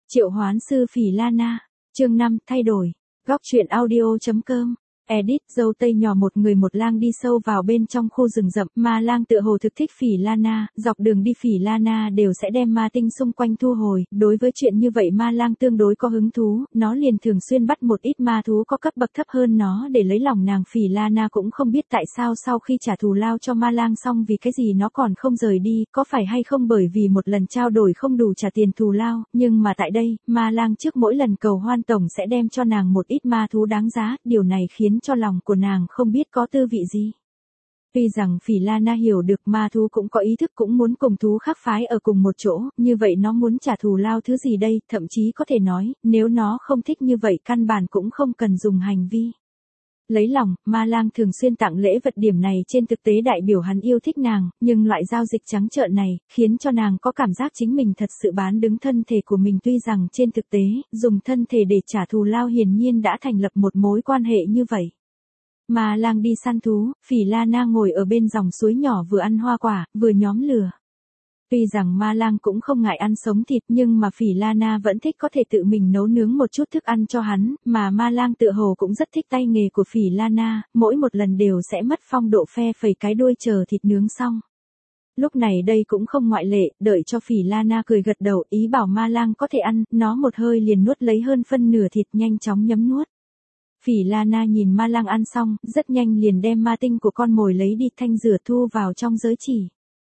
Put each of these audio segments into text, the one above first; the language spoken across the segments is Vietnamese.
Triệu hoán sư Phỉ Lana, chương 5, thay đổi. Góc truyện audio.com. Edit. Dâu tây nhỏ một người một lang đi sâu vào bên trong khu rừng rậm, ma lang tựa hồ thực thích Phỉ Lana, dọc đường đi Phỉ Lana đều sẽ đem ma tinh xung quanh thu hồi, đối với chuyện như vậy ma lang tương đối có hứng thú, nó liền thường xuyên bắt một ít ma thú có cấp bậc thấp hơn nó để lấy lòng nàng. Phỉ Lana cũng không biết tại sao sau khi trả thù lao cho ma lang xong vì cái gì nó còn không rời đi, có phải hay không bởi vì một lần trao đổi không đủ trả tiền thù lao, nhưng mà tại đây, ma lang trước mỗi lần cầu hoan tổng sẽ đem cho nàng một ít ma thú đáng giá, điều này khiến cho lòng của nàng không biết có tư vị gì. Tuy rằng Phỉ Lana hiểu được ma thú cũng có ý thức cũng muốn cùng thú khác phái ở cùng một chỗ, như vậy nó muốn trả thù lao thứ gì đây, thậm chí có thể nói, nếu nó không thích như vậy căn bản cũng không cần dùng hành vi lấy lòng. Ma lang thường xuyên tặng lễ vật, điểm này trên thực tế đại biểu hắn yêu thích nàng, nhưng loại giao dịch trắng trợn này, khiến cho nàng có cảm giác chính mình thật sự bán đứng thân thể của mình. Tuy rằng trên thực tế, dùng thân thể để trả thù lao hiển nhiên đã thành lập một mối quan hệ như vậy. Ma lang đi săn thú, Phỉ Lana ngồi ở bên dòng suối nhỏ vừa ăn hoa quả, vừa nhóm lửa. Tuy rằng ma lang cũng không ngại ăn sống thịt nhưng mà Phỉ Lana vẫn thích có thể tự mình nấu nướng một chút thức ăn cho hắn, mà ma lang tựa hồ cũng rất thích tay nghề của Phỉ Lana, mỗi một lần đều sẽ mất phong độ phe phẩy cái đuôi chờ thịt nướng xong. Lúc này đây cũng không ngoại lệ, đợi cho Phỉ Lana cười gật đầu ý bảo ma lang có thể ăn, nó một hơi liền nuốt lấy hơn phân nửa thịt nhanh chóng nhấm nuốt. Phỉ Lana nhìn ma lang ăn xong, rất nhanh liền đem ma tinh của con mồi lấy đi thanh rửa thu vào trong giới chỉ.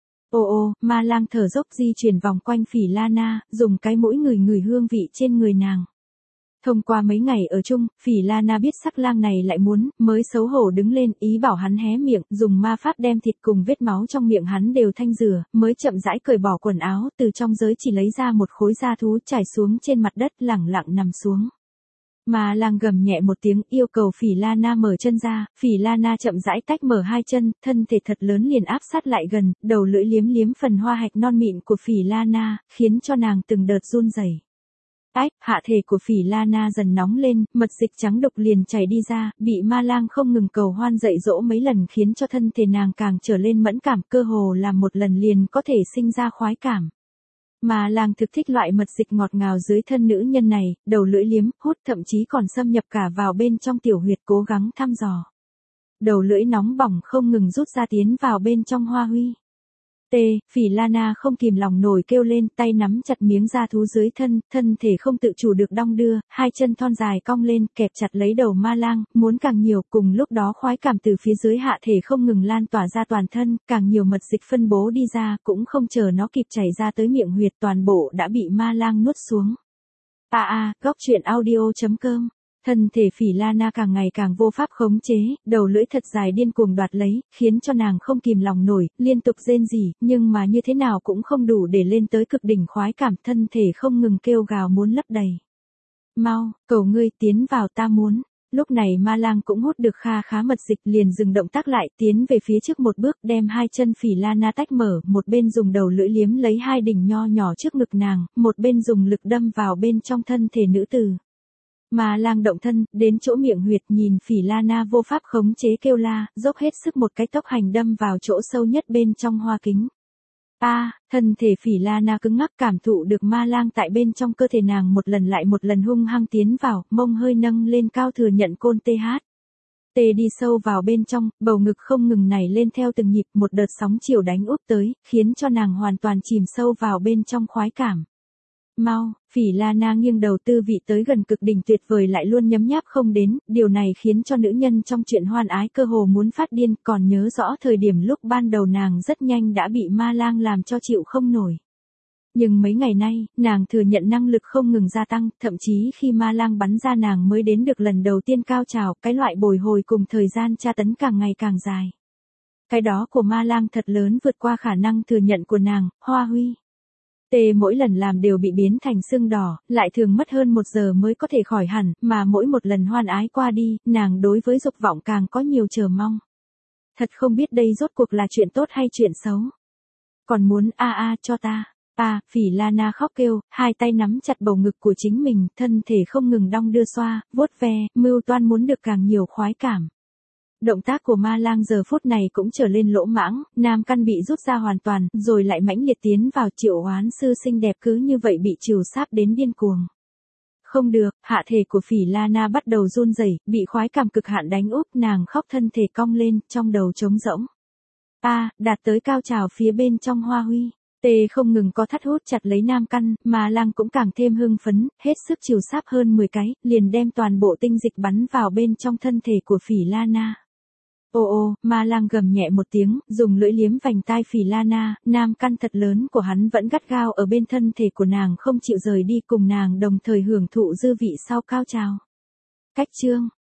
Ô, ma lang thở dốc di chuyển vòng quanh Phỉ Lana, dùng cái mũi ngửi hương vị trên người nàng. Thông qua mấy ngày ở chung, Phỉ Lana biết sắc lang này lại muốn, mới xấu hổ đứng lên, ý bảo hắn hé miệng, dùng ma pháp đem thịt cùng vết máu trong miệng hắn đều thanh rửa, mới chậm rãi cởi bỏ quần áo, từ trong giới chỉ lấy ra một khối da thú trải xuống trên mặt đất lẳng lặng nằm xuống. Ma lang gầm nhẹ một tiếng yêu cầu Phỉ Lana mở chân ra, Phỉ Lana chậm rãi tách mở hai chân, thân thể thật lớn liền áp sát lại gần, đầu lưỡi liếm liếm phần hoa hạch non mịn của Phỉ Lana, khiến cho nàng từng đợt run rẩy. Hạ thể của Phỉ Lana dần nóng lên, mật dịch trắng đục liền chảy đi ra, bị ma lang không ngừng cầu hoan dạy dỗ mấy lần khiến cho thân thể nàng càng trở lên mẫn cảm, cơ hồ làm một lần liền có thể sinh ra khoái cảm. Ma lang thực thích loại mật dịch ngọt ngào dưới thân nữ nhân này, đầu lưỡi liếm, hút thậm chí còn xâm nhập cả vào bên trong tiểu huyệt cố gắng thăm dò. Đầu lưỡi nóng bỏng không ngừng rút ra tiến vào bên trong hoa huy. Phỉ Lana không kìm lòng nổi kêu lên, tay nắm chặt miếng da thú dưới thân, thân thể không tự chủ được đong đưa, hai chân thon dài cong lên, kẹp chặt lấy đầu ma lang, muốn càng nhiều, cùng lúc đó khoái cảm từ phía dưới hạ thể không ngừng lan tỏa ra toàn thân, càng nhiều mật dịch phân bố đi ra, cũng không chờ nó kịp chảy ra tới miệng huyệt, toàn bộ đã bị ma lang nuốt xuống. Góc truyện audio.com. Thân thể Phỉ Lana càng ngày càng vô pháp khống chế, đầu lưỡi thật dài điên cuồng đoạt lấy, khiến cho nàng không kìm lòng nổi, liên tục rên rỉ, nhưng mà như thế nào cũng không đủ để lên tới cực đỉnh khoái cảm, thân thể không ngừng kêu gào muốn lấp đầy. Mau, cầu ngươi tiến vào ta muốn. Lúc này ma lang cũng hút được kha khá mật dịch liền dừng động tác lại, tiến về phía trước một bước, đem hai chân Phỉ Lana tách mở, một bên dùng đầu lưỡi liếm lấy hai đỉnh nho nhỏ trước ngực nàng, một bên dùng lực đâm vào bên trong thân thể nữ tử. Ma lang động thân, đến chỗ miệng huyệt nhìn Phỉ Lana vô pháp khống chế kêu la, dốc hết sức một cái tốc hành đâm vào chỗ sâu nhất bên trong hoa kính. Thân thể Phỉ Lana cứng ngắc cảm thụ được ma lang tại bên trong cơ thể nàng một lần lại một lần hung hăng tiến vào, mông hơi nâng lên cao thừa nhận côn đi sâu vào bên trong, bầu ngực không ngừng nảy lên theo từng nhịp, một đợt sóng chiều đánh úp tới, khiến cho nàng hoàn toàn chìm sâu vào bên trong khoái cảm. Mau, Phỉ Lana nghiêng đầu tư vị tới gần cực đỉnh tuyệt vời lại luôn nhấm nháp không đến, điều này khiến cho nữ nhân trong chuyện hoan ái cơ hồ muốn phát điên, còn nhớ rõ thời điểm lúc ban đầu nàng rất nhanh đã bị ma lang làm cho chịu không nổi. Nhưng mấy ngày nay, nàng thừa nhận năng lực không ngừng gia tăng, thậm chí khi ma lang bắn ra nàng mới đến được lần đầu tiên cao trào, cái loại bồi hồi cùng thời gian tra tấn càng ngày càng dài. Cái đó của ma lang thật lớn vượt qua khả năng thừa nhận của nàng, hoa huy. Mỗi lần làm đều bị biến thành sưng đỏ, lại thường mất hơn 1 giờ mới có thể khỏi hẳn, mà mỗi một lần hoan ái qua đi, nàng đối với dục vọng càng có nhiều chờ mong. Thật không biết đây rốt cuộc là chuyện tốt hay chuyện xấu. Còn muốn cho ta. Phỉ Lana khóc kêu, hai tay nắm chặt bầu ngực của chính mình, thân thể không ngừng đong đưa xoa, vuốt ve, mưu toan muốn được càng nhiều khoái cảm. Động tác của ma lang giờ phút này cũng trở lên lỗ mãng, nam căn bị rút ra hoàn toàn, rồi lại mãnh liệt tiến vào. Triệu Hoán sư xinh đẹp cứ như vậy bị trìu sáp đến điên cuồng. Không được, hạ thể của Phỉ Lana bắt đầu run rẩy, bị khoái cảm cực hạn đánh úp, nàng khóc thân thể cong lên, trong đầu trống rỗng. Đạt tới cao trào phía bên trong hoa huy. Tê không ngừng có thắt hút chặt lấy nam căn, mà lang cũng càng thêm hưng phấn, hết sức chiều sáp hơn 10 cái, liền đem toàn bộ tinh dịch bắn vào bên trong thân thể của Phỉ Lana. Ô, ma lang gầm nhẹ một tiếng, dùng lưỡi liếm vành tai Phỉ Lana, nam căn thật lớn của hắn vẫn gắt gao ở bên thân thể của nàng không chịu rời đi, cùng nàng đồng thời hưởng thụ dư vị sau cao trào. Cách chương